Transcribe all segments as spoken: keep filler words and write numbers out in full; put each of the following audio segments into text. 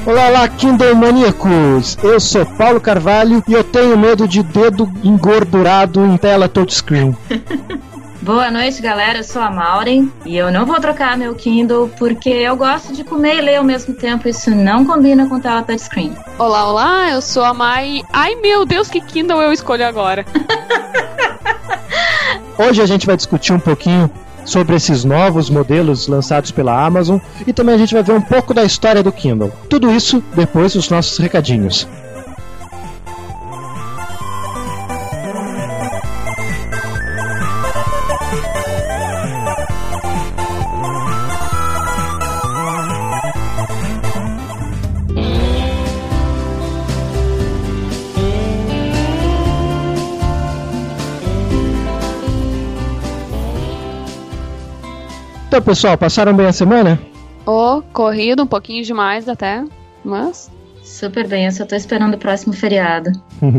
Olá, olá, Kindle maníacos! Eu sou Paulo Carvalho e eu tenho medo de dedo engordurado em tela touchscreen. Boa noite, galera, eu sou a Maureen e eu não vou trocar meu Kindle porque eu gosto de comer e ler ao mesmo tempo, isso não combina com tela touchscreen. Olá, olá, eu sou a Mai. Ai meu Deus, que Kindle eu escolho agora? Hoje a gente vai discutir um pouquinho sobre esses novos modelos lançados pela Amazon e também a gente vai ver um pouco da história do Kindle. Tudo isso depois dos nossos recadinhos. Então, pessoal, passaram bem a semana? Oh, corrido, um pouquinho demais até, mas... Super bem, eu só tô esperando o próximo feriado.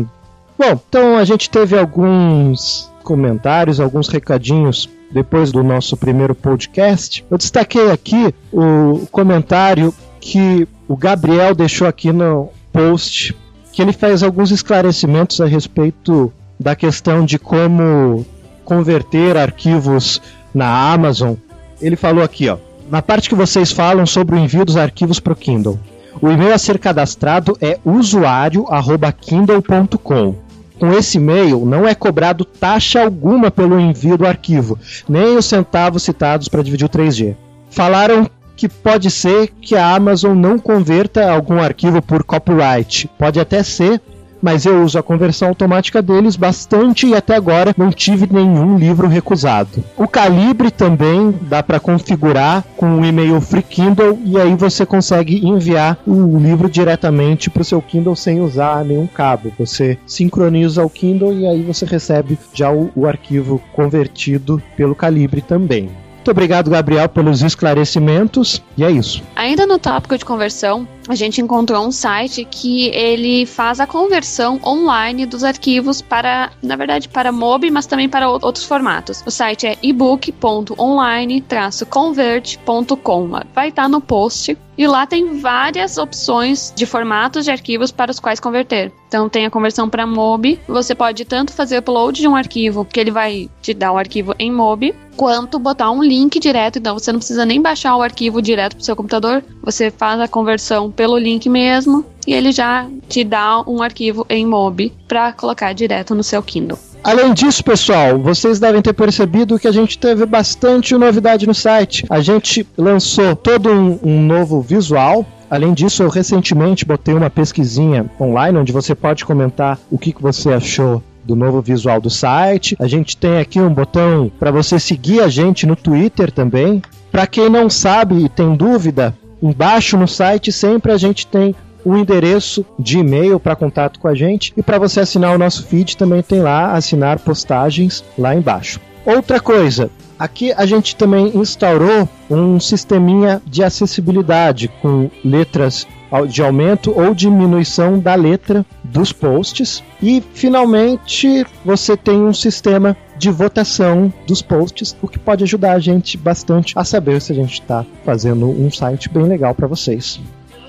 Bom, então a gente teve alguns comentários, alguns recadinhos depois do nosso primeiro podcast. Eu destaquei aqui o comentário que o Gabriel deixou aqui no post, que ele faz alguns esclarecimentos a respeito da questão de como converter arquivos na Amazon. Ele falou aqui, ó, na parte que vocês falam sobre o envio dos arquivos para o Kindle. O e-mail a ser cadastrado é usuário arroba kindle ponto com. Com esse e-mail não é cobrado taxa alguma pelo envio do arquivo, nem os centavos citados para dividir o três G. Falaram que pode ser que a Amazon não converta algum arquivo por copyright. Pode até ser, mas eu uso a conversão automática deles bastante e até agora não tive nenhum livro recusado. O calibre também dá para configurar com o e-mail Free Kindle e aí você consegue enviar o livro diretamente para o seu Kindle sem usar nenhum cabo. Você sincroniza o Kindle e aí você recebe já o, o arquivo convertido pelo calibre também. Muito obrigado, Gabriel, pelos esclarecimentos, e é isso. Ainda no tópico de conversão, a gente encontrou um site que ele faz a conversão online dos arquivos para, na verdade, para M O B, mas também para outros formatos. O site é ebook ponto online traço convert ponto com. Vai estar no post. E lá tem várias opções de formatos de arquivos para os quais converter. Então tem a conversão para M O B. Você pode tanto fazer o upload de um arquivo, que ele vai te dar o arquivo em M O B, quanto botar um link direto. Então você não precisa nem baixar o arquivo direto para o seu computador. Você faz a conversão pelo link mesmo e ele já te dá um arquivo em M O B para colocar direto no seu Kindle. Além disso, pessoal, vocês devem ter percebido que a gente teve bastante novidade no site. A gente lançou todo um, um novo visual. Além disso, eu recentemente botei uma pesquisinha online onde você pode comentar o que, que você achou do novo visual do site. A gente tem aqui um botão para você seguir a gente no Twitter também. Para quem não sabe e tem dúvida, embaixo no site sempre a gente tem o endereço de e-mail para contato com a gente, e para você assinar o nosso feed também tem lá assinar postagens lá embaixo. Outra coisa, aqui a gente também instaurou um sisteminha de acessibilidade com letras de aumento ou diminuição da letra dos posts, e finalmente você tem um sistema de votação dos posts, o que pode ajudar a gente bastante a saber se a gente está fazendo um site bem legal para vocês.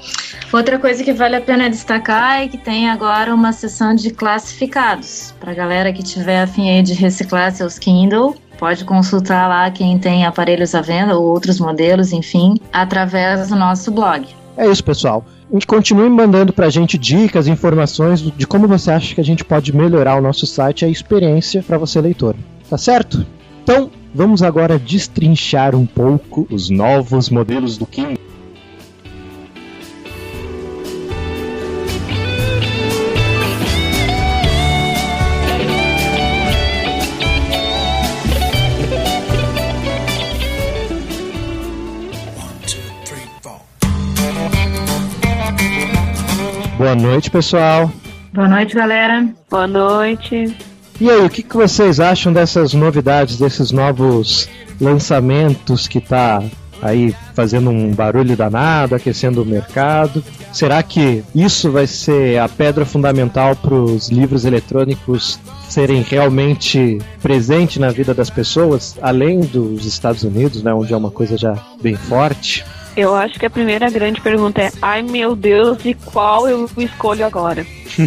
Outra coisa que vale a pena destacar é que tem agora uma seção de classificados. Para a galera que tiver a fim aí de reciclar seus Kindle, pode consultar lá quem tem aparelhos à venda ou outros modelos, enfim, através do nosso blog. É isso, pessoal. E continue mandando pra gente dicas, informações de como você acha que a gente pode melhorar o nosso site e a experiência para você, leitor. Tá certo? Então, vamos agora destrinchar um pouco os novos modelos do Kindle. Boa noite, pessoal. Boa noite, galera. Boa noite. E aí, o que, que vocês acham dessas novidades, desses novos lançamentos que tá aí fazendo um barulho danado, aquecendo o mercado? Será que isso vai ser a pedra fundamental para os livros eletrônicos serem realmente presentes na vida das pessoas, além dos Estados Unidos, né, onde é uma coisa já bem forte? Eu acho que a primeira grande pergunta é: ai meu Deus, e qual eu escolho agora?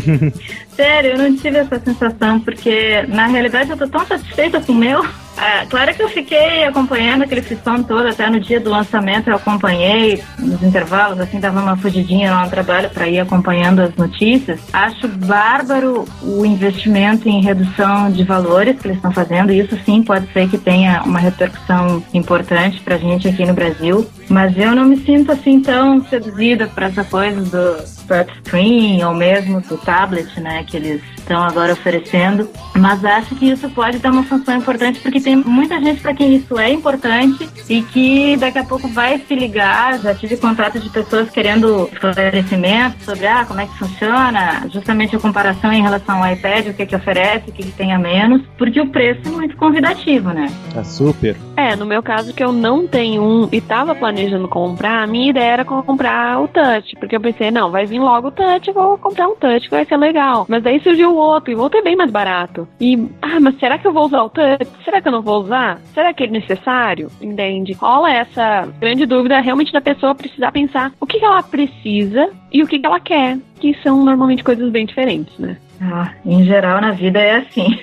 Sério, eu não tive essa sensação, porque na realidade eu tô tão satisfeita com o meu. É, claro que eu fiquei acompanhando aquele frisson todo, até no dia do lançamento eu acompanhei, nos intervalos, assim, dava uma fugidinha lá no trabalho para ir acompanhando as notícias. Acho bárbaro o investimento em redução de valores que eles estão fazendo, e isso sim pode ser que tenha uma repercussão importante pra gente aqui no Brasil, mas eu não me sinto assim tão seduzida por essa coisa do touchscreen ou mesmo do tablet, né, que eles estão agora oferecendo, mas acho que isso pode dar uma função importante, porque tem muita gente para quem isso é importante e que daqui a pouco vai se ligar. Já tive contato de pessoas querendo esclarecimento sobre ah, como é que funciona, justamente a comparação em relação ao iPad, o que que oferece, o que que tem a menos, porque o preço é muito convidativo, né? É super. É, no meu caso, que eu não tenho um e tava planejando comprar, a minha ideia era comprar o Touch, porque eu pensei, não, vai vir logo o Touch, eu vou comprar um Touch que vai ser legal. Mas daí surgiu o outro, e o outro é bem mais barato. E, ah, mas será que eu vou usar o Touch? Será que eu não vou usar? Será que é necessário? Entende? Rola essa grande dúvida realmente da pessoa precisar pensar o que, que ela precisa e o que, que ela quer, que são normalmente coisas bem diferentes, né? Ah, em geral na vida é assim.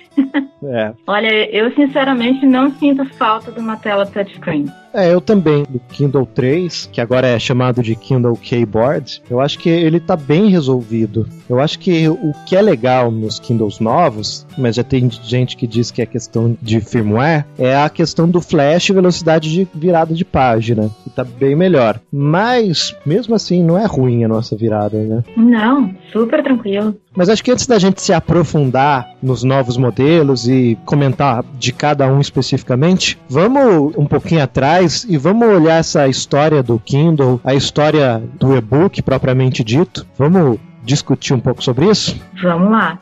É. Olha, eu sinceramente não sinto falta de uma tela touchscreen. É, eu também, do Kindle três, que agora é chamado de Kindle Keyboard, eu acho que ele tá bem resolvido. Eu acho que o que é legal nos Kindles novos, mas já tem gente que diz que é questão de firmware, é a questão do flash e velocidade de virada de página, que tá bem melhor. Mas, mesmo assim, não é ruim a nossa virada, né? Não, super tranquilo. Mas acho que antes da gente se aprofundar nos novos modelos e comentar de cada um especificamente, vamos um pouquinho atrás e vamos olhar essa história do Kindle, a história do e-book propriamente dito. Vamos discutir um pouco sobre isso? Vamos lá.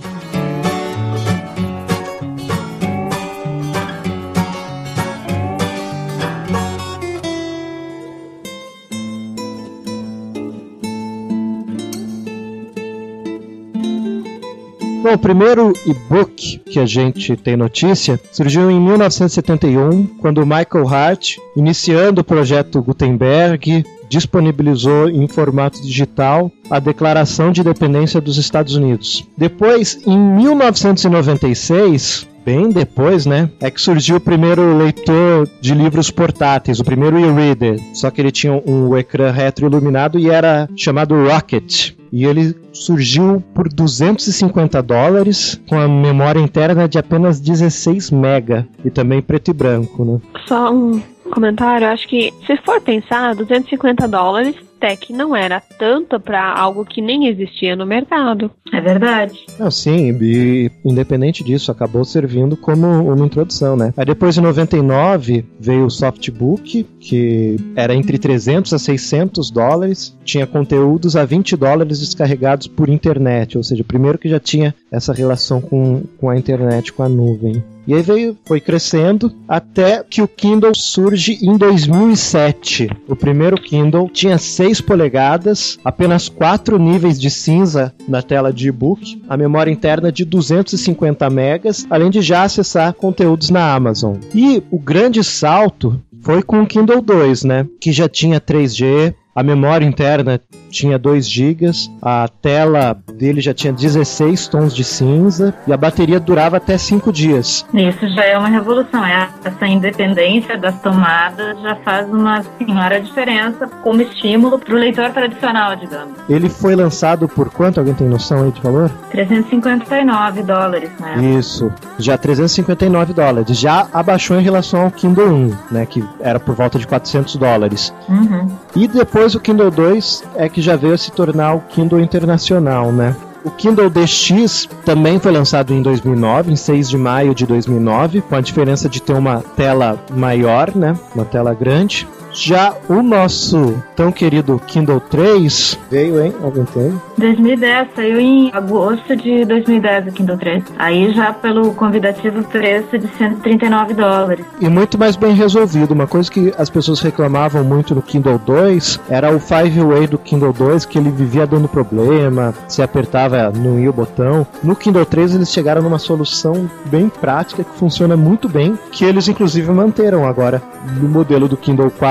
Bom, o primeiro e-book que a gente tem notícia surgiu em mil novecentos e setenta e um, quando o Michael Hart, iniciando o projeto Gutenberg, disponibilizou em formato digital a Declaração de Independência dos Estados Unidos. Depois, em mil novecentos e noventa e seis... bem depois, né, é que surgiu o primeiro leitor de livros portáteis, o primeiro e-reader, só que ele tinha um ecrã retroiluminado e era chamado Rocket. E ele surgiu por duzentos e cinquenta dólares, com a memória interna de apenas dezesseis mega, e também preto e branco, né? Só um comentário, acho que se for pensar, duzentos e cinquenta dólares até que não era tanto para algo que nem existia no mercado. É verdade. Não, sim, e independente disso, acabou servindo como uma introdução, né? Aí depois, em noventa e nove, veio o Softbook, que era entre trezentos a seiscentos dólares, tinha conteúdos a vinte dólares descarregados por internet, ou seja, o primeiro que já tinha essa relação com, com a internet, com a nuvem. E aí veio, foi crescendo até que o Kindle surge em dois mil e sete. O primeiro Kindle tinha seis polegadas, apenas quatro níveis de cinza na tela de e-book, a memória interna de duzentos e cinquenta megas, além de já acessar conteúdos na Amazon. E o grande salto foi com o Kindle dois, né? Que já tinha três G, a memória interna tinha dois gigas, a tela dele já tinha dezesseis tons de cinza e a bateria durava até cinco dias. Isso já é uma revolução. Essa independência das tomadas já faz uma senhora diferença como estímulo para o leitor tradicional, digamos. Ele foi lançado por quanto? Alguém tem noção aí de valor? trezentos e cinquenta e nove dólares, né? Isso, já trezentos e cinquenta e nove dólares. Já abaixou em relação ao Kindle um, né, que era por volta de quatrocentos dólares. Uhum. E depois o Kindle dois é que já veio a se tornar o Kindle internacional, né? O Kindle D X também foi lançado em dois mil e nove, em seis de maio de dois mil e nove, com a diferença de ter uma tela maior, né? Uma tela grande. Já o nosso tão querido Kindle três veio, hein? Alguém tem? dois mil e dez, saiu em agosto de dois mil e dez o Kindle três. Aí já pelo convidativo preço de cento e trinta e nove dólares. E muito mais bem resolvido. Uma coisa que as pessoas reclamavam muito no Kindle dois era o five way do Kindle dois, que ele vivia dando problema, se apertava, não ia o botão. No Kindle três eles chegaram numa solução bem prática que funciona muito bem, que eles inclusive manteram agora no modelo do Kindle quatro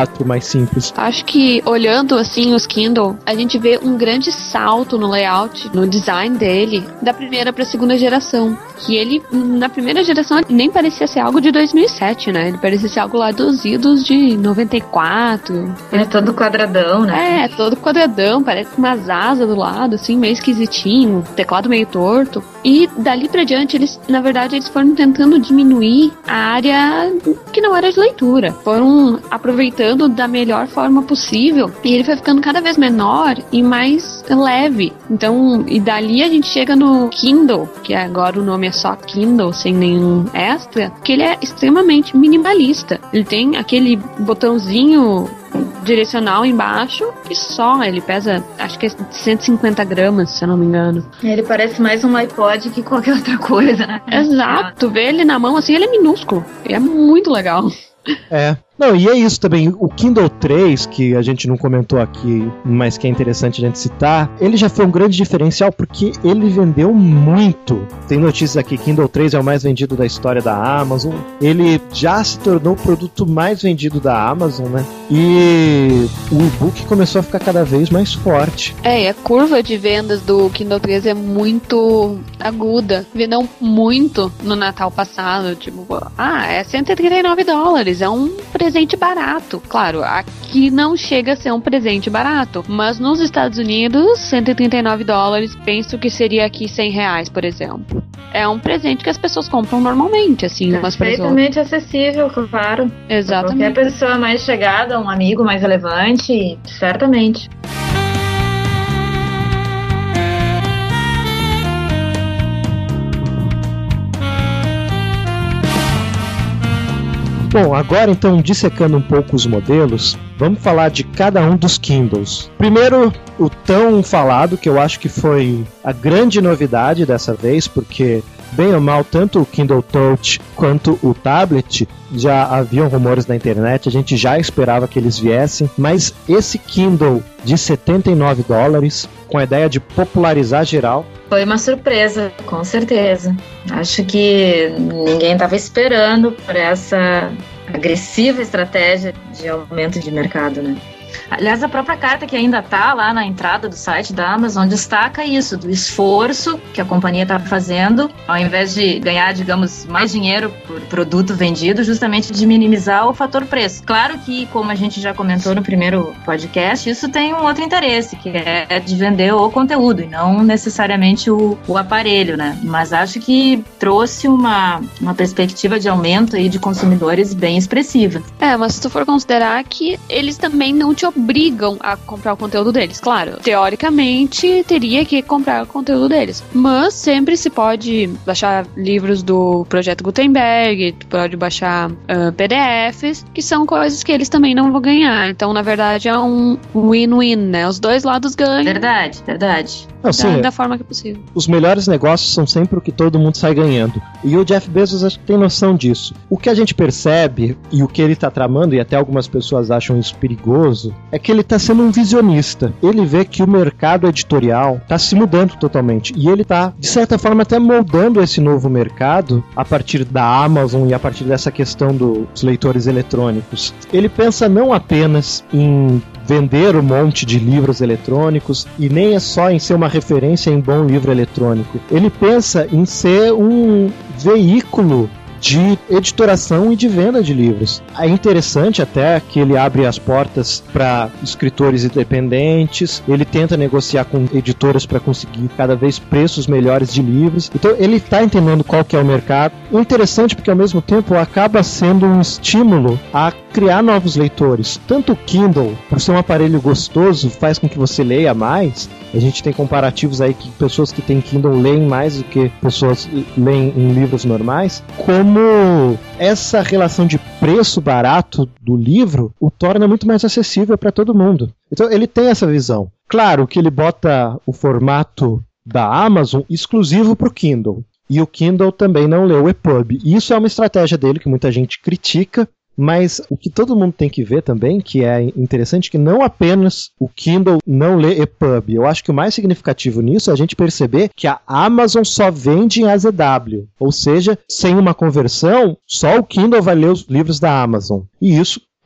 formato mais simples. Acho que olhando assim os Kindle, a gente vê um grande salto no layout, no design dele, da primeira para a segunda geração. Que ele, na primeira geração, nem parecia ser algo de dois mil e sete, né? Ele parecia ser algo lá dos idos de noventa e quatro. Ele é todo quadradão, né? É, todo quadradão, parece umas asas do lado, assim, meio esquisitinho, teclado meio torto. E dali pra diante, eles, na verdade, eles foram tentando diminuir a área que não era de leitura. Foram aproveitando da melhor forma possível. E ele foi ficando cada vez menor e mais leve. Então, e dali a gente chega no Kindle, que agora o nome é só Kindle, sem nenhum extra, que ele é extremamente minimalista. Ele tem aquele botãozinho direcional embaixo e só, ele pesa acho que é cento e cinquenta gramas, se eu não me engano. Ele parece mais um iPod que qualquer outra coisa, né? Exato, tu vê ele na mão assim, ele é minúsculo, é muito legal. É. Não, e é isso também, o Kindle três, que a gente não comentou aqui, mas que é interessante a gente citar, ele já foi um grande diferencial porque ele vendeu muito. Tem notícias aqui, Kindle três é o mais vendido da história da Amazon, ele já se tornou o produto mais vendido da Amazon, né? E o e-book começou a ficar cada vez mais forte. É, e a curva de vendas do Kindle três é muito aguda. Vendeu muito no Natal passado, tipo, ah, é cento e trinta e nove dólares, é um presente presente barato. Claro, aqui não chega a ser um presente barato, mas nos Estados Unidos, cento e trinta e nove dólares, penso que seria aqui cem reais, por exemplo. É um presente que as pessoas compram normalmente, assim, umas pessoas. Perfeitamente acessível, claro. Exatamente. Qualquer pessoa mais chegada, um amigo mais relevante, certamente. Bom, agora então, dissecando um pouco os modelos, vamos falar de cada um dos Kindles. Primeiro, o tão falado, que eu acho que foi a grande novidade dessa vez, porque, bem ou mal, tanto o Kindle Touch quanto o tablet já haviam rumores na internet, a gente já esperava que eles viessem, mas esse Kindle de setenta e nove dólares, com a ideia de popularizar geral, foi uma surpresa, com certeza. Acho que ninguém estava esperando por essa agressiva estratégia de aumento de mercado, né? Aliás, a própria carta que ainda está lá na entrada do site da Amazon destaca isso, do esforço que a companhia está fazendo, ao invés de ganhar, digamos, mais dinheiro por produto vendido, justamente de minimizar o fator preço. Claro que, como a gente já comentou no primeiro podcast, isso tem um outro interesse, que é de vender o conteúdo e não necessariamente o, o aparelho, né? Mas acho que trouxe uma, uma perspectiva de aumento aí de consumidores bem expressiva. É, mas se tu for considerar que eles também não te obrigam a comprar o conteúdo deles. Claro, teoricamente teria que comprar o conteúdo deles, mas sempre se pode baixar livros do Projeto Gutenberg, pode baixar uh, P D Fs, que são coisas que eles também não vão ganhar. Então, na verdade, é um win-win, né? Os dois lados ganham. Verdade, verdade. Não, sim, da, da forma que é possível. Os melhores negócios são sempre o que todo mundo sai ganhando. E o Jeff Bezos acho que tem noção disso. O que a gente percebe, e o que ele está tramando, e até algumas pessoas acham isso perigoso, é que ele está sendo um visionista. Ele vê que o mercado editorial está se mudando totalmente. E ele está, de certa forma, até moldando esse novo mercado a partir da Amazon e a partir dessa questão dos leitores eletrônicos. Ele pensa não apenas em vender um monte de livros eletrônicos e nem é só em ser uma referência em bom livro eletrônico. Ele pensa em ser um veículo de editoração e de venda de livros. É interessante até que ele abre as portas para escritores independentes, ele tenta negociar com editoras para conseguir cada vez preços melhores de livros. Então ele está entendendo qual que é o mercado. O interessante porque ao mesmo tempo acaba sendo um estímulo a criar novos leitores. Tanto o Kindle, por ser um aparelho gostoso, faz com que você leia mais. A gente tem comparativos aí que pessoas que têm Kindle leem mais do que pessoas leem em livros normais, como essa relação de preço barato do livro o torna muito mais acessível para todo mundo. Então ele tem essa visão. Claro que ele bota o formato da Amazon exclusivo para o Kindle. E o Kindle também não lê o E P U B. E isso é uma estratégia dele que muita gente critica. Mas o que todo mundo tem que ver também, que é interessante, que não apenas o Kindle não lê E P U B. Eu acho que o mais significativo nisso é a gente perceber que a Amazon só vende em A Z W. Ou seja, sem uma conversão, só o Kindle vai ler os livros da Amazon. E isso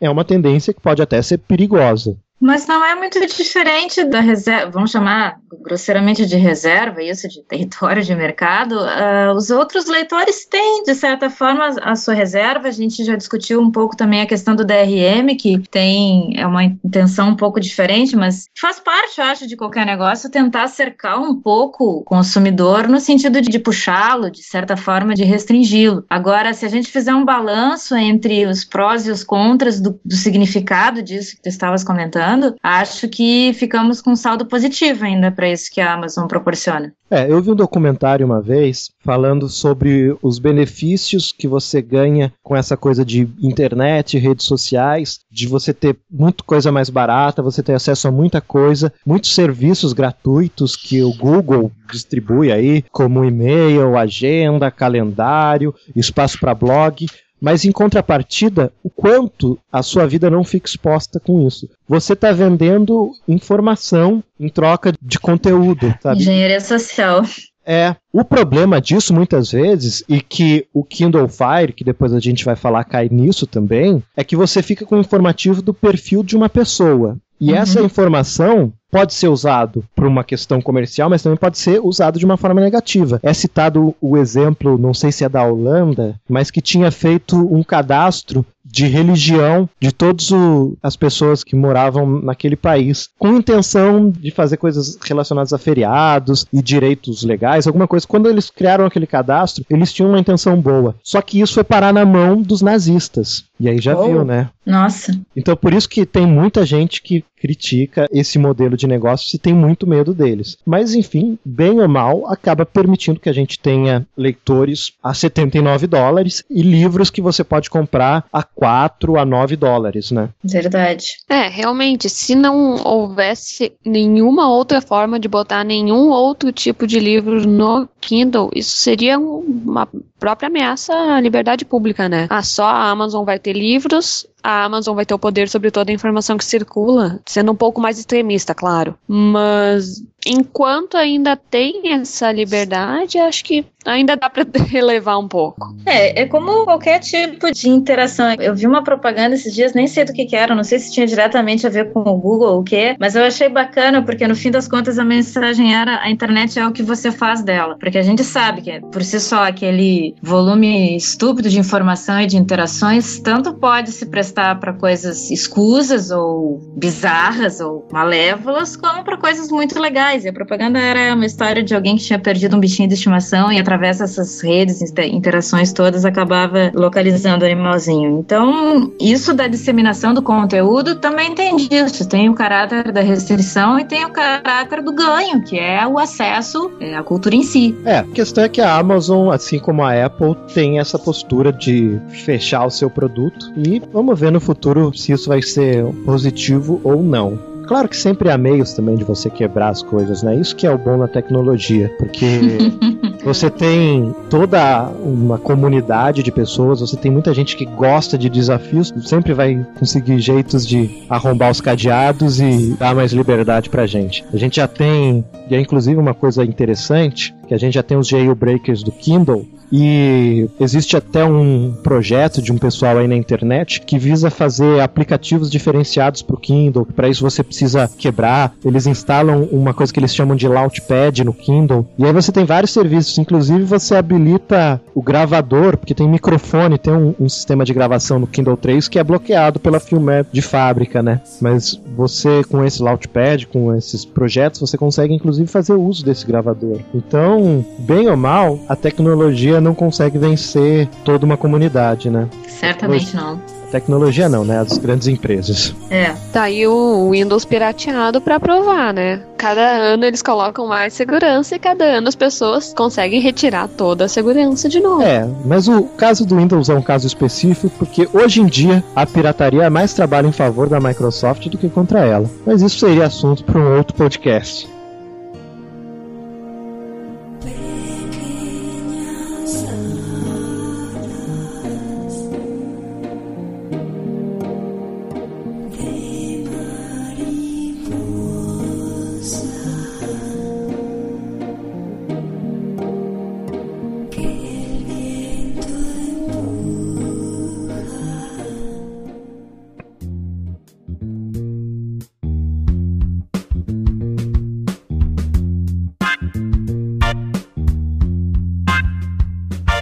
é uma tendência que pode até ser perigosa. Mas não é muito diferente da reserva, vamos chamar grosseiramente de reserva, isso, de território de mercado. Uh, os outros leitores têm, de certa forma, a sua reserva. A gente já discutiu um pouco também a questão do D R M, que tem é uma intenção um pouco diferente, mas faz parte, eu acho, de qualquer negócio, tentar cercar um pouco o consumidor no sentido de, de puxá-lo, de certa forma, de restringi-lo. Agora, se a gente fizer um balanço entre os prós e os contras do, do significado disso que tu estavas comentando, acho que ficamos com um saldo positivo ainda para isso que a Amazon proporciona. É, eu vi um documentário uma vez falando sobre os benefícios que você ganha com essa coisa de internet, redes sociais, de você ter muita coisa mais barata, você ter acesso a muita coisa, muitos serviços gratuitos que o Google distribui aí, como e-mail, agenda, calendário, espaço para blog. Mas, em contrapartida, o quanto a sua vida não fica exposta com isso. Você está vendendo informação em troca de conteúdo, sabe? Engenharia social. É, o problema disso, muitas vezes, e que o Kindle Fire, que depois a gente vai falar, cai nisso também, é que você fica com o informativo do perfil de uma pessoa. E uhum. essa informação pode ser usado por uma questão comercial, mas também pode ser usado de uma forma negativa. É citado o exemplo, não sei se é da Holanda, mas que tinha feito um cadastro de religião de todas as pessoas que moravam naquele país, com intenção de fazer coisas relacionadas a feriados e direitos legais, alguma coisa. Quando eles criaram aquele cadastro, eles tinham uma intenção boa. Só que isso foi parar na mão dos nazistas. E aí já oh, viu, né? Nossa. Então por isso que tem muita gente que critica esse modelo de negócio e tem muito medo deles. Mas enfim, bem ou mal, acaba permitindo que a gente tenha leitores a setenta e nove dólares e livros que você pode comprar a quatro a nove dólares, né? Verdade. É, realmente, se não houvesse nenhuma outra forma de botar nenhum outro tipo de livro no Kindle, isso seria uma própria ameaça à liberdade pública, né? Ah, só a Amazon vai ter livros, a Amazon vai ter o poder sobre toda a informação que circula, sendo um pouco mais extremista, claro. Mas enquanto ainda tem essa liberdade, acho que ainda dá para relevar um pouco. É, é como qualquer tipo de interação. Eu vi uma propaganda esses dias, nem sei do que que era, não sei se tinha diretamente a ver com o Google ou o quê, mas eu achei bacana, porque no fim das contas a mensagem era: a internet é o que você faz dela. Porque a gente sabe que, por si só, aquele volume estúpido de informação e de interações tanto pode se prestar para coisas escusas ou bizarras ou malévolas, como para coisas muito legais. E a propaganda era uma história de alguém que tinha perdido um bichinho de estimação e através dessas redes, interações todas, acabava localizando o animalzinho. Então, isso da disseminação do conteúdo também tem disso. Tem o caráter da restrição e tem o caráter do ganho, que é o acesso à cultura em si. É, a questão é que a Amazon, assim como a Apple, tem essa postura de fechar o seu produto e vamos ver no futuro se isso vai ser positivo ou não. Claro que sempre há meios também de você quebrar as coisas, né? Isso que é o bom na tecnologia, porque você tem toda uma comunidade de pessoas, você tem muita gente que gosta de desafios, sempre vai conseguir jeitos de arrombar os cadeados e dar mais liberdade pra gente. A gente já tem, e é inclusive uma coisa interessante, que a gente já tem os jailbreakers do Kindle, e existe até um projeto de um pessoal aí na internet que visa fazer aplicativos diferenciados para o Kindle. Para isso você precisa quebrar. Eles instalam uma coisa que eles chamam de Launchpad no Kindle. E aí você tem vários serviços. Inclusive você habilita o gravador, porque tem microfone, tem um, um sistema de gravação no Kindle três que é bloqueado pela Filmap de fábrica, né? Mas você, com esse Launchpad, com esses projetos, você consegue inclusive fazer uso desse gravador. Então, bem ou mal, a tecnologia não consegue vencer toda uma comunidade, né? Certamente não. Tecnologia não, né? As grandes empresas. É. Tá aí o Windows pirateado pra provar, né? Cada ano eles colocam mais segurança e cada ano as pessoas conseguem retirar toda a segurança de novo. É, mas o caso do Windows é um caso específico porque hoje em dia a pirataria mais trabalha em favor da Microsoft do que contra ela. Mas isso seria assunto para um outro podcast.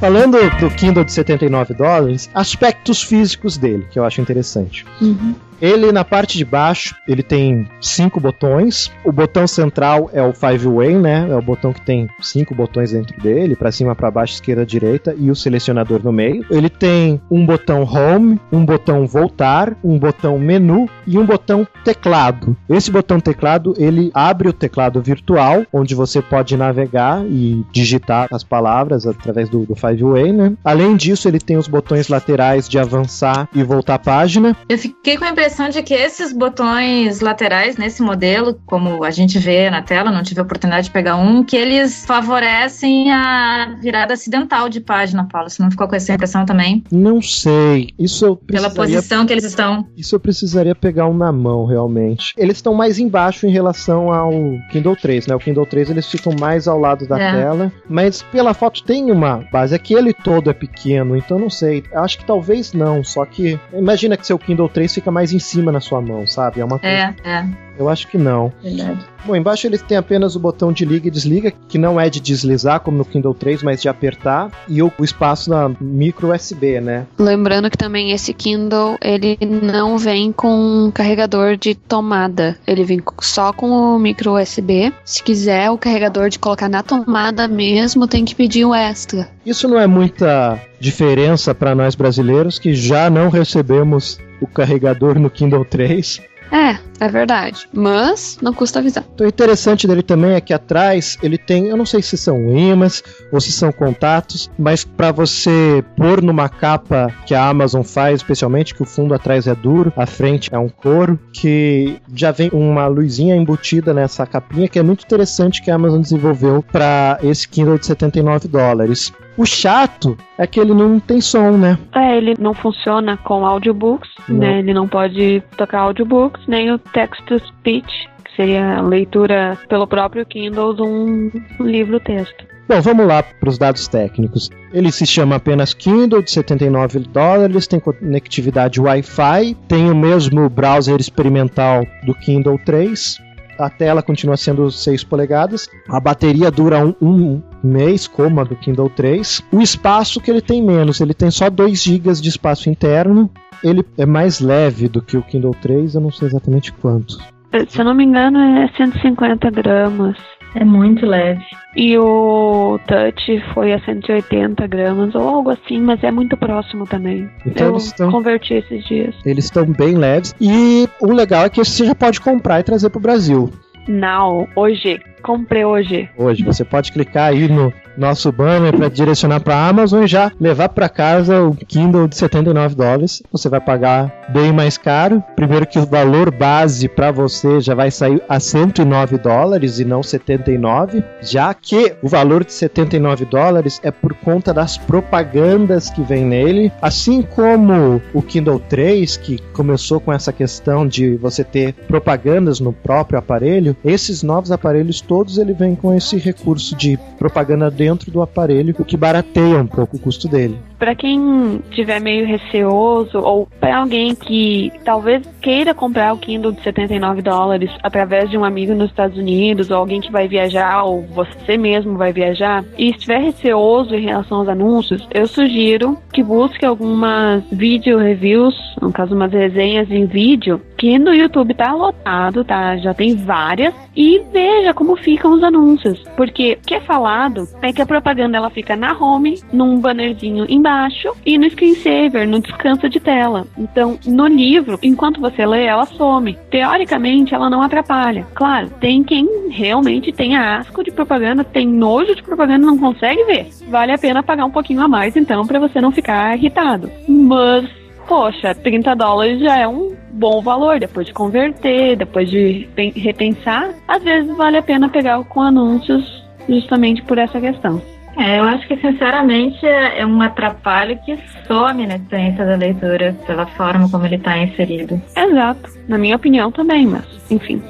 Falando do Kindle de setenta e nove dólares, aspectos físicos dele, que eu acho interessante. Uhum. Ele, na parte de baixo, ele tem cinco botões. O botão central é o Five Way, né? É o botão que tem cinco botões dentro dele, para cima, para baixo, esquerda, direita, e o selecionador no meio. Ele tem um botão Home, um botão Voltar, um botão Menu e um botão Teclado. Esse botão Teclado, ele abre o teclado virtual, onde você pode navegar e digitar as palavras através do, do Five Way, né? Além disso, ele tem os botões laterais de avançar e voltar a página. Eu fiquei com a impressão de que esses botões laterais nesse modelo, como a gente vê na tela, não tive a oportunidade de pegar um, que eles favorecem a virada acidental de página, Paulo. Você não ficou com essa impressão também? Não sei. Isso eu Pela precisaria... posição que eles estão. Isso eu precisaria pegar um na mão, realmente. Eles estão mais embaixo em relação ao Kindle três, né? O Kindle três, eles ficam mais ao lado da É. tela, mas pela foto tem uma base. Aqui ele todo é pequeno, então não sei. Acho que talvez não, só que imagina que seu Kindle três fica mais em cima na sua mão, sabe? É uma coisa... É, é, Eu acho que não. verdade. Bom, embaixo eles têm apenas o botão de liga e desliga, que não é de deslizar, como no Kindle três, mas de apertar, e o, o espaço na micro U S B, né? Lembrando que também esse Kindle, ele não vem com carregador de tomada. Ele vem só com o micro U S B. Se quiser o carregador de colocar na tomada mesmo, tem que pedir um extra. Isso não é muita diferença para nós brasileiros, que já não recebemos o carregador no Kindle três. É, é verdade. Mas não custa avisar. Então, o interessante dele também é que atrás ele tem, eu não sei se são ímãs ou se são contatos, mas para você pôr numa capa que a Amazon faz, especialmente, que o fundo atrás é duro, a frente é um couro, que já vem uma luzinha embutida nessa capinha, que é muito interessante, que a Amazon desenvolveu para esse Kindle de setenta e nove dólares. O chato é que ele não tem som, né? É, ele não funciona com audiobooks, Não. né? Ele não pode tocar audiobooks, nem o text-to-speech, que seria a leitura pelo próprio Kindle de um livro-texto. Bom, vamos lá para os dados técnicos. Ele se chama apenas Kindle, de setenta e nove dólares, tem conectividade Wi-Fi, tem o mesmo browser experimental do Kindle três, a tela continua sendo seis polegadas, a bateria dura um, um mês, como a do Kindle três. O espaço que ele tem menos, ele tem só dois gigas de espaço interno, ele é mais leve do que o Kindle três, eu não sei exatamente quanto. Se eu não me engano, é cento e cinquenta gramas. É muito leve. E o Touch foi a cento e oitenta gramas, ou algo assim, mas é muito próximo também. Então eu eles estão- converti esses dias. Eles estão bem leves, e o legal é que você já pode comprar e trazer para o Brasil. Não, hoje. Comprei hoje. Hoje, você pode clicar aí no nosso banner para direcionar para a Amazon e já levar para casa o Kindle de setenta e nove dólares. Você vai pagar bem mais caro. Primeiro que o valor base para você já vai sair a cento e nove dólares e não setenta e nove, já que o valor de setenta e nove dólares é por conta das propagandas que vem nele, assim como o Kindle três, que começou com essa questão de você ter propagandas no próprio aparelho. Esses novos aparelhos todos ele vem com esse recurso de propaganda dentro do aparelho, o que barateia um pouco o custo dele. Para quem tiver meio receoso, ou para alguém que talvez queira comprar o Kindle de setenta e nove dólares através de um amigo nos Estados Unidos, ou alguém que vai viajar, ou você mesmo vai viajar, e estiver receoso em relação aos anúncios, eu sugiro que busque algumas video reviews, no caso umas resenhas em vídeo, que no YouTube tá lotado, tá? Já tem várias, e veja como ficam os anúncios, porque o que é falado é que a propaganda ela fica na home, num bannerzinho embaixo, e no screensaver, no descanso de tela. Então, no livro, enquanto você lê, ela some. Teoricamente, ela não atrapalha. Claro, tem quem realmente tenha asco de propaganda, tem nojo de propaganda, não consegue ver. Vale a pena pagar um pouquinho a mais, então, pra você não ficar irritado. Mas, poxa, trinta dólares já é um bom valor, depois de converter, depois de repensar, às vezes vale a pena pegar com anúncios justamente por essa questão. É, eu acho que sinceramente é um atrapalho que some na experiência da leitura pela forma como ele está inserido. Exato, na minha opinião também, mas enfim.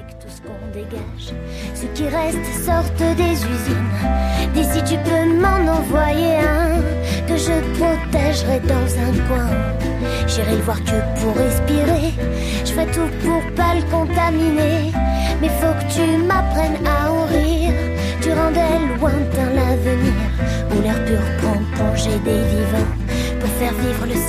Ce qui reste sortent des usines. D'ici tu peux m'en envoyer un que je protégerai dans un coin. J'irai le voir que pour respirer. Je ferai tout pour pas le contaminer. Mais faut que tu m'apprennes à en rire. Tu rendais lointain l'avenir où l'air pur prend congé des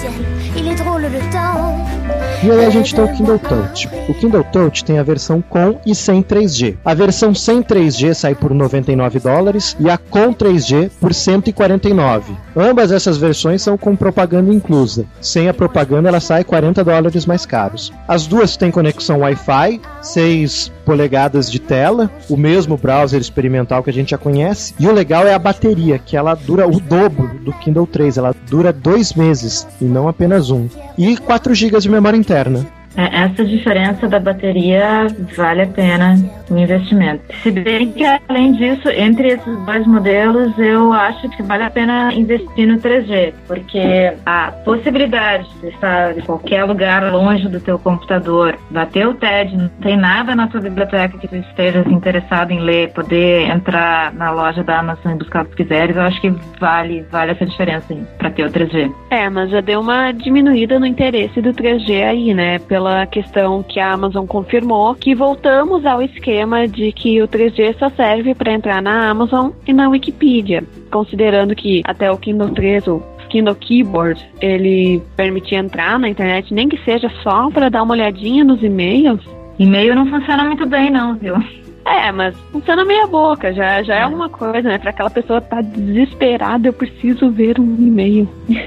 ciel, il est drôle le temps. E aí a gente tem o Kindle Touch. O Kindle Touch tem a versão com e sem três G. A versão sem três G sai por noventa e nove dólares e a com três G por cento e quarenta e nove. Ambas essas versões são com propaganda inclusa. Sem a propaganda ela sai quarenta dólares mais caros. As duas têm conexão Wi-Fi, seis polegadas de tela, o mesmo browser experimental que a gente já conhece. E o legal é a bateria, que ela dura o dobro do Kindle três. Ela dura dois meses e não apenas um. E quatro gigas de memória interna. É, essa diferença da bateria vale a pena o investimento. Se bem que, além disso, entre esses dois modelos, eu acho que vale a pena investir no três G, porque a possibilidade de estar em qualquer lugar longe do teu computador, bater o T E D, não tem nada na tua biblioteca que tu estejas interessado em ler, poder entrar na loja da Amazon e buscar o que quiseres, eu acho que vale, vale essa diferença para ter o três G. É, mas já deu uma diminuída no interesse do três G aí, né? Pela questão que a Amazon confirmou que voltamos ao esquema de que o três G só serve para entrar na Amazon e na Wikipedia, considerando que até o Kindle três, o Kindle Keyboard, ele permitia entrar na internet, nem que seja só para dar uma olhadinha nos e-mails. E-mail não funciona muito bem não, viu? É, mas funciona meia boca, já, já é alguma coisa, né? Pra aquela pessoa tá desesperada, eu preciso ver um e-mail.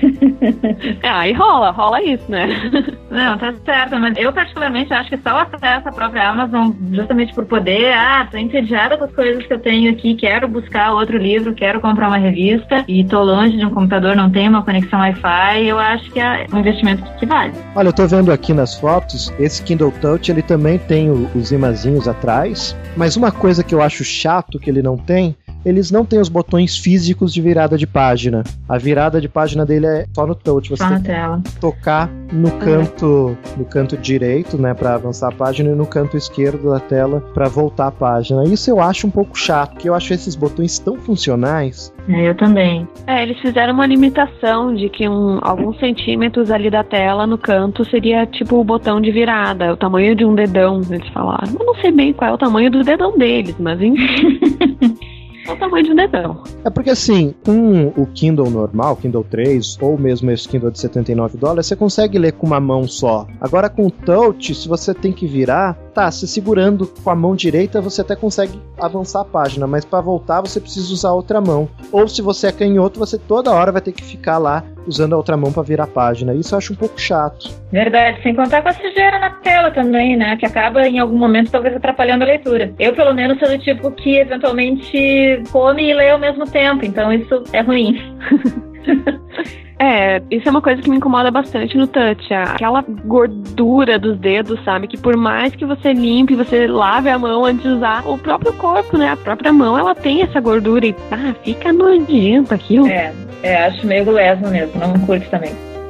Ah, e rola, rola isso, né? Não, tá certo, mas eu particularmente acho que só o acesso à própria Amazon, justamente por poder, ah, tô entediada com as coisas que eu tenho aqui, quero buscar outro livro, quero comprar uma revista e tô longe de um computador, não tenho uma conexão Wi-Fi, eu acho que é um investimento que vale. Olha, eu tô vendo aqui nas fotos, esse Kindle Touch, ele também tem o, os imazinhos atrás, mas uma coisa que eu acho chato que ele não tem, eles não têm os botões físicos de virada de página. A virada de página dele é só no touch. Você só tem na tela. que tocar no canto, no canto direito, né, para avançar a página, e no canto esquerdo da tela para voltar a página. Isso eu acho um pouco chato, porque eu acho esses botões tão funcionais. É, eu também. É, eles fizeram uma limitação de que um, alguns centímetros ali da tela, no canto, seria tipo o botão de virada, o tamanho de um dedão, eles falaram. Eu não sei bem qual é o tamanho do dedão deles, mas enfim... É o tamanho de um dedão. É porque assim, com o Kindle normal, o Kindle três, ou mesmo esse Kindle de setenta e nove dólares, você consegue ler com uma mão só. Agora com o Touch, se você tem que virar, tá, se segurando com a mão direita, você até consegue avançar a página, mas para voltar você precisa usar a outra mão. Ou se você é canhoto, você toda hora vai ter que ficar lá usando a outra mão para virar a página. Isso eu acho um pouco chato. Verdade, sem contar com a sujeira na tela também, né? Que acaba em algum momento talvez atrapalhando a leitura. Eu, pelo menos, sou do tipo que eventualmente come e lê ao mesmo tempo, então isso é ruim. É, isso é uma coisa que me incomoda bastante no touch, aquela gordura dos dedos, sabe, que por mais que você limpe, você lave a mão antes de usar, o próprio corpo, né, a própria mão, ela tem essa gordura e, ah, fica nojento aquilo. É, é, acho meio lesmo mesmo, não curto também.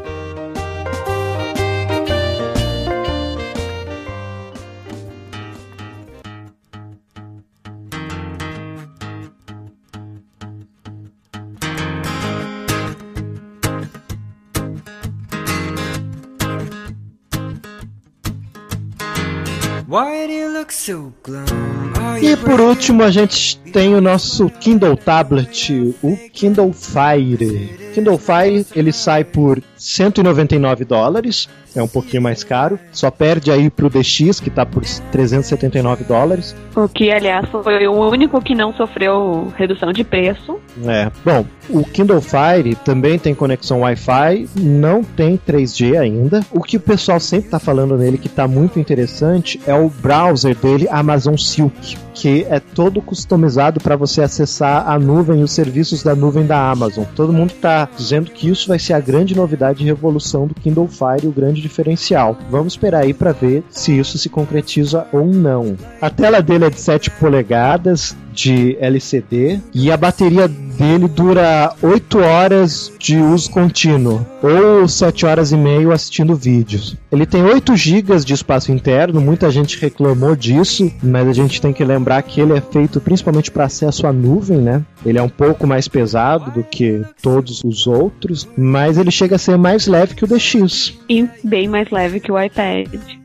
E por último a gente tem o nosso Kindle Tablet, o Kindle Fire. Kindle Fire, ele sai por cento e noventa e nove dólares, é um pouquinho mais caro, só perde aí pro D X, que tá por trezentos e setenta e nove dólares. O que, aliás, foi o único que não sofreu redução de preço. É, bom, o Kindle Fire também tem conexão Wi-Fi, não tem três G ainda. O que o pessoal sempre tá falando nele que tá muito interessante é o browser dele, Amazon Silk, que é todo customizado para você acessar a nuvem e os serviços da nuvem da Amazon. Todo mundo tá dizendo que isso vai ser a grande novidade e revolução do Kindle Fire, o grande diferencial. Vamos esperar aí para ver se isso se concretiza ou não. A tela dele é de sete polegadas, de L C D, e a bateria dele dura oito horas de uso contínuo, ou sete horas e meia assistindo vídeos. Ele tem oito gigas de espaço interno, muita gente reclamou disso, mas a gente tem que lembrar que ele é feito principalmente para acesso à nuvem, né? Ele é um pouco mais pesado do que todos os outros, mas ele chega a ser mais leve que o D X. E bem mais leve que o iPad.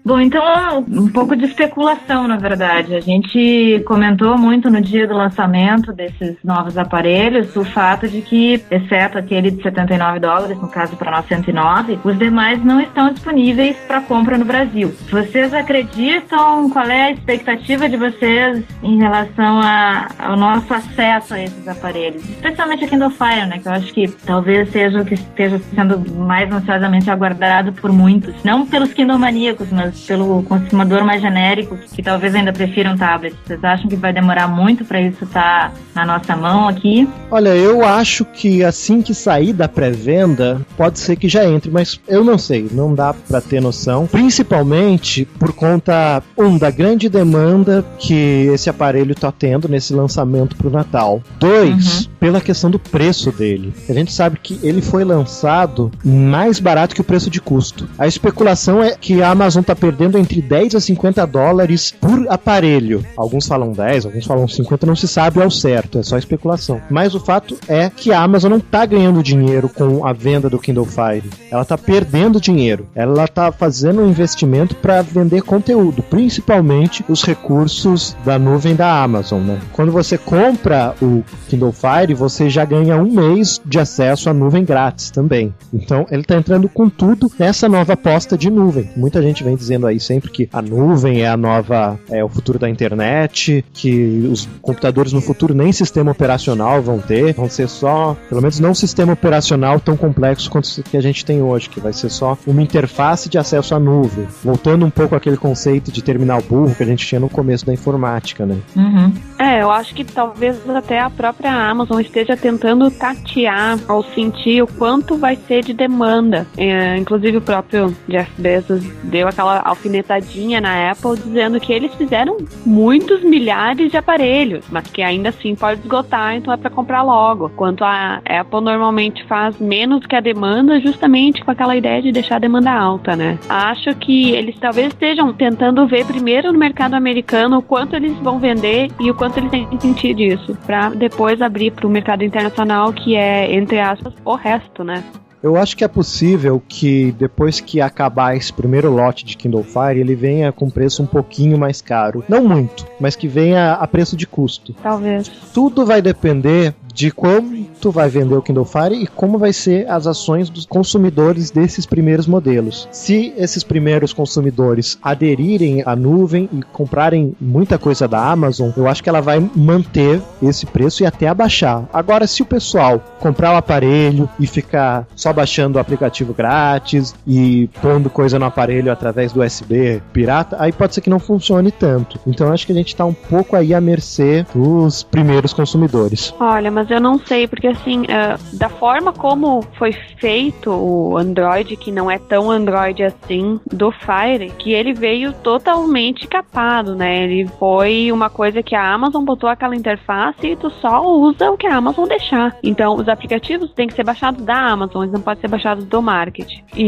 Bom, então um pouco de especulação, na verdade. A gente comentou muito no dia do lançamento desses novos aparelhos o fato de que, exceto aquele de setenta e nove dólares, no caso para nós cento e nove, os demais não estão disponíveis para compra no Brasil. Vocês acreditam? Qual é a expectativa de vocês em relação a, ao nosso acesso a esses aparelhos? Especialmente a Kindle Fire, né? Que eu acho que talvez seja o que esteja sendo mais ansiosamente aguardado por muitos. Não pelos Kindle maníacos, mas pelo consumidor mais genérico, que talvez ainda prefiram tablet. Vocês acham que vai demorar muito para isso estar na nossa mão aqui? Olha, eu acho que assim que sair da pré-venda, pode ser que já entre, mas eu não sei, não dá para ter noção. Principalmente por conta, um, da grande demanda que esse aparelho está tendo nesse lançamento para o Natal. Dois, uhum. pela questão do preço dele. A gente sabe que ele foi lançado mais barato que o preço de custo. A especulação é que a Amazon está perdendo entre dez a cinquenta dólares por aparelho. Alguns falam dez, alguns falam cinquenta, não se sabe ao certo, é só especulação. Mas o fato é que a Amazon não está ganhando dinheiro com a venda do Kindle Fire. Ela está perdendo dinheiro. Ela está fazendo um investimento para vender conteúdo, principalmente os recursos da nuvem da Amazon, né? Quando você compra o Kindle Fire, você já ganha um mês de acesso à nuvem grátis também. Então, ele está entrando com tudo nessa nova aposta de nuvem. Muita gente vem dizendo aí sempre que a nuvem é a nova, é o futuro da internet, que os computadores no futuro nem sistema operacional vão ter, vão ser só, pelo menos não um sistema operacional tão complexo quanto o que a gente tem hoje, que vai ser só uma interface de acesso à nuvem. Voltando um pouco àquele conceito de terminal burro que a gente tinha no começo da informática, né? Uhum. É, eu acho que talvez até a própria Amazon esteja tentando tatear ou sentir o quanto vai ser de demanda. É, inclusive o próprio Jeff Bezos deu aquela alfinetadinha na Apple dizendo que eles fizeram muitos milhares de aparelhos, mas que ainda assim pode esgotar, então é para comprar logo. Quanto a Apple normalmente faz menos que a demanda, justamente com aquela ideia de deixar a demanda alta, né? Acho que eles talvez estejam tentando ver primeiro no mercado americano o quanto eles vão vender e o quanto eles têm que sentir disso, para depois abrir para o mercado internacional, que é, entre aspas, o resto, né? Eu acho que é possível que depois que acabar esse primeiro lote de Kindle Fire, ele venha com preço um pouquinho mais caro. Não muito, mas que venha a preço de custo. Talvez. Tudo vai depender de como tu vai vender o Kindle Fire e como vai ser as ações dos consumidores desses primeiros modelos. Se esses primeiros consumidores aderirem à nuvem e comprarem muita coisa da Amazon, eu acho que ela vai manter esse preço e até abaixar. Agora, se o pessoal comprar o aparelho e ficar só baixando o aplicativo grátis e pondo coisa no aparelho através do U S B pirata, aí pode ser que não funcione tanto. Então eu acho que a gente está um pouco aí à mercê dos primeiros consumidores. Olha, mas eu não sei, porque assim, uh, da forma como foi feito o Android, que não é tão Android assim, do Fire, que ele veio totalmente capado, né? Ele foi uma coisa que a Amazon botou aquela interface e tu só usa o que a Amazon deixar. Então, os aplicativos têm que ser baixados da Amazon, eles não podem ser baixados do market.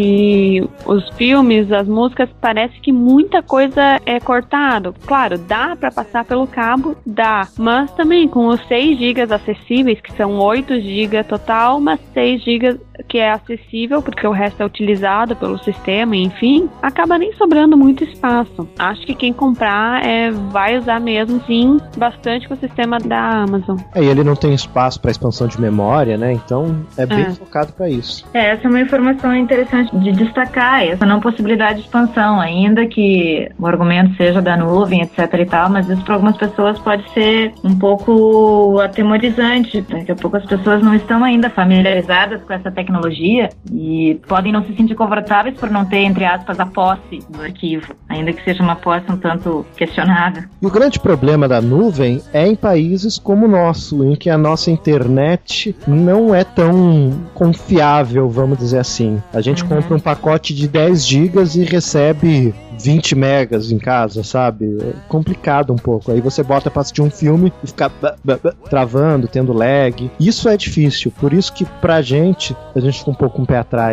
E os filmes, as músicas, parece que muita coisa é cortado. Claro, dá pra passar pelo cabo, dá, mas também com os seis gigas acessíveis, que são oito gigas total, mas seis gigas que é acessível, porque o resto é utilizado pelo sistema, enfim, acaba nem sobrando muito espaço. Acho que quem comprar é, vai usar mesmo, sim, bastante com o sistema da Amazon. É, e ele não tem espaço para expansão de memória, né? Então é bem é. focado para isso. É, essa é uma informação interessante de destacar, essa não possibilidade de expansão, ainda que o argumento seja da nuvem, etc e tal, mas isso para algumas pessoas pode ser um pouco atemorizante. Daqui a pouco as pessoas não estão ainda familiarizadas com essa tecnologia e podem não se sentir confortáveis por não ter, entre aspas, a posse do arquivo, ainda que seja uma posse um tanto questionável. E o grande problema da nuvem é em países como o nosso, em que a nossa internet não é tão confiável, vamos dizer assim. A gente uhum. compra um pacote de dez gigas e recebe vinte megas em casa, sabe? É complicado um pouco. Aí você bota para assistir um filme e fica travando, tendo lag. Isso é difícil. Por isso que pra gente, a gente fica um pouco com um pé atrás, né?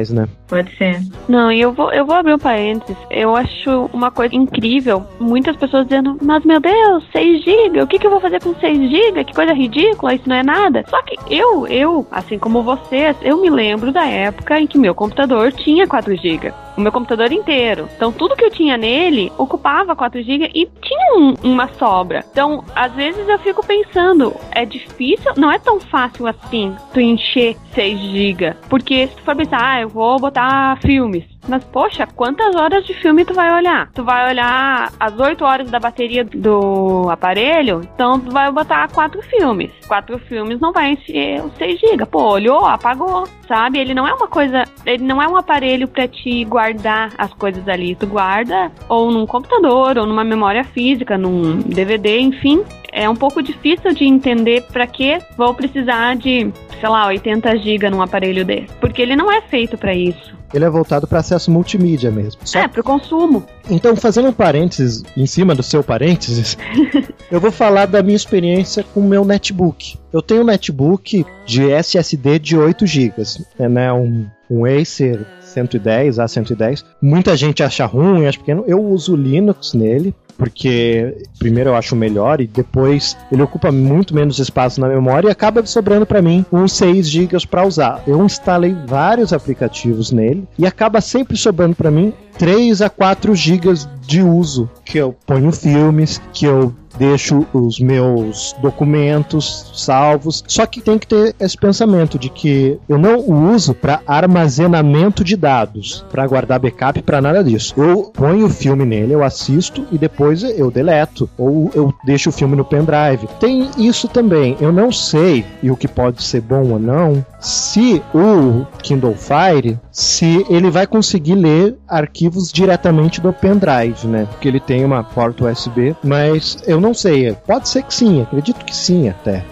Pode ser. Não, e eu vou, eu vou abrir um parênteses. Eu acho uma coisa incrível. Muitas pessoas dizendo, mas meu Deus, seis gigas, o que, que eu vou fazer com seis gigas? Que coisa ridícula, isso não é nada. Só que eu, eu, assim como vocês, eu me lembro da época em que meu computador tinha quatro gigas. O meu computador inteiro. Então, tudo que eu tinha nele ocupava quatro gigas e tinha um, uma sobra. Então, às vezes eu fico pensando, é difícil, não é tão fácil assim tu encher seis gigas. Porque se tu for pensar, ah, eu vou botar filmes. Mas, poxa, quantas horas de filme tu vai olhar? Tu vai olhar as oito horas da bateria do aparelho, então tu vai botar quatro filmes. Quatro filmes não vai encher os seis gigas. Pô, olhou, apagou, sabe? Ele não é uma coisa, ele não é um aparelho pra te guardar as coisas ali. Tu guarda ou num computador, ou numa memória física, num D V D, enfim. É um pouco difícil de entender pra que vou precisar de, sei lá, oitenta gigas num aparelho desse. Porque ele não é feito pra isso. Ele é voltado para acesso multimídia mesmo. Só... É, pro consumo. Então, fazendo um parênteses em cima do seu parênteses, eu vou falar da minha experiência com o meu netbook. Eu tenho um netbook de S S D de oito gigas, é, né, um, um Acer cento e dez, A cento e dez. Muita gente acha ruim, acha pequeno. Eu uso Linux nele, porque primeiro eu acho melhor e depois ele ocupa muito menos espaço na memória e acaba sobrando para mim uns seis gigas para usar. Eu instalei vários aplicativos nele e acaba sempre sobrando para mim três a quatro gigas de uso, que eu ponho filmes, que eu deixo os meus documentos salvos. Só que tem que ter esse pensamento de que eu não o uso para armazenamento de dados, para guardar backup, para nada disso. Eu ponho o filme nele, eu assisto e depois eu deleto, ou eu deixo o filme no pendrive. Tem isso também. Eu não sei, e o que pode ser bom ou não, se o Kindle Fire, se ele vai conseguir ler arquivos diretamente do pendrive, né? Porque ele tem uma porta U S B, mas eu não sei. Pode ser que sim, acredito que sim até.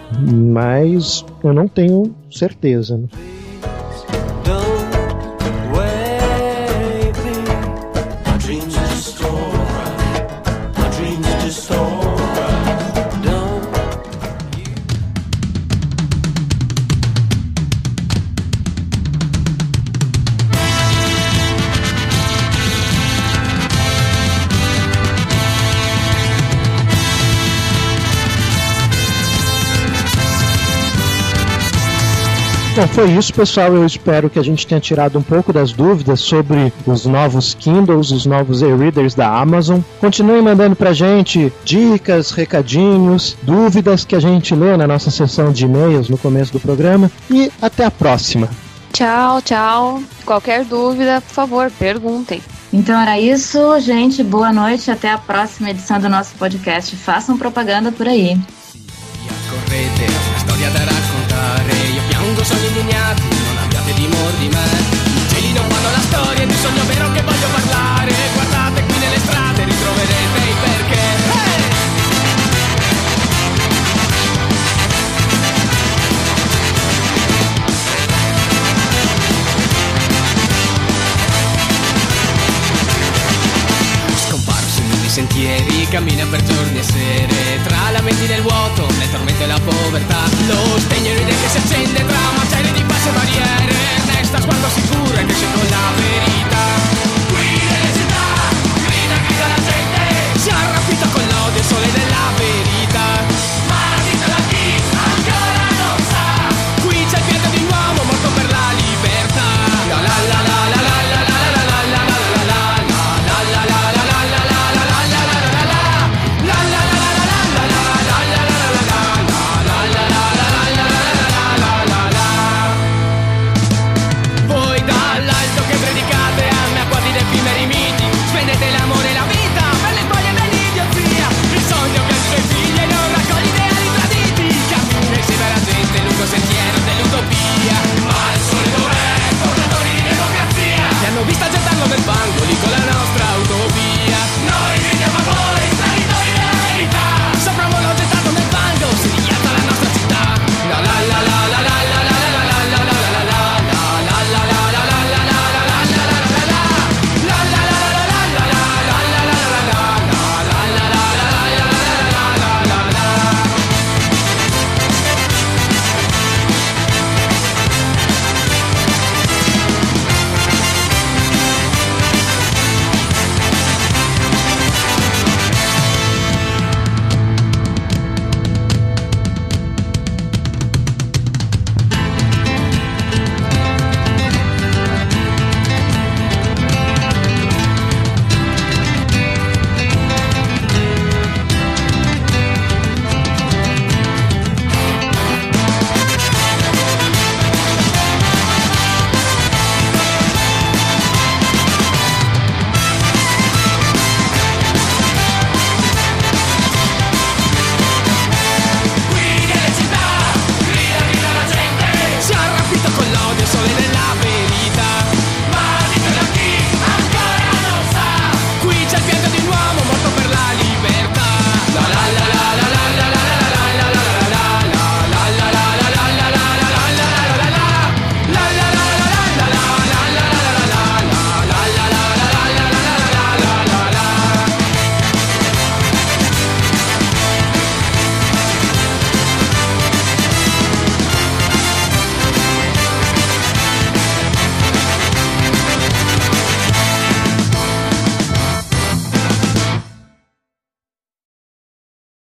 Mas eu não tenho certeza, né? Bom, foi isso, pessoal. Eu espero que a gente tenha tirado um pouco das dúvidas sobre os novos Kindles, os novos e-readers da Amazon. Continuem mandando pra gente dicas, recadinhos, dúvidas que a gente lê na nossa sessão de e-mails no começo do programa. E até a próxima. Tchau, tchau. Qualquer dúvida, por favor, perguntem. Então era isso, gente. Boa noite. Até a próxima edição do nosso podcast. Façam propaganda por aí. Correte, una storia da raccontare. Io piango, sono indignati, non abbiate timore di me. I cieli non fanno la storia di un sogno vero che voglio parlare. Guardate qui nelle strade, ritroverete il perché. Hey! Scomparso in mille sentieri, cammina per giorni e sere, tra lamenti del vuoto, le tormente e la povertà.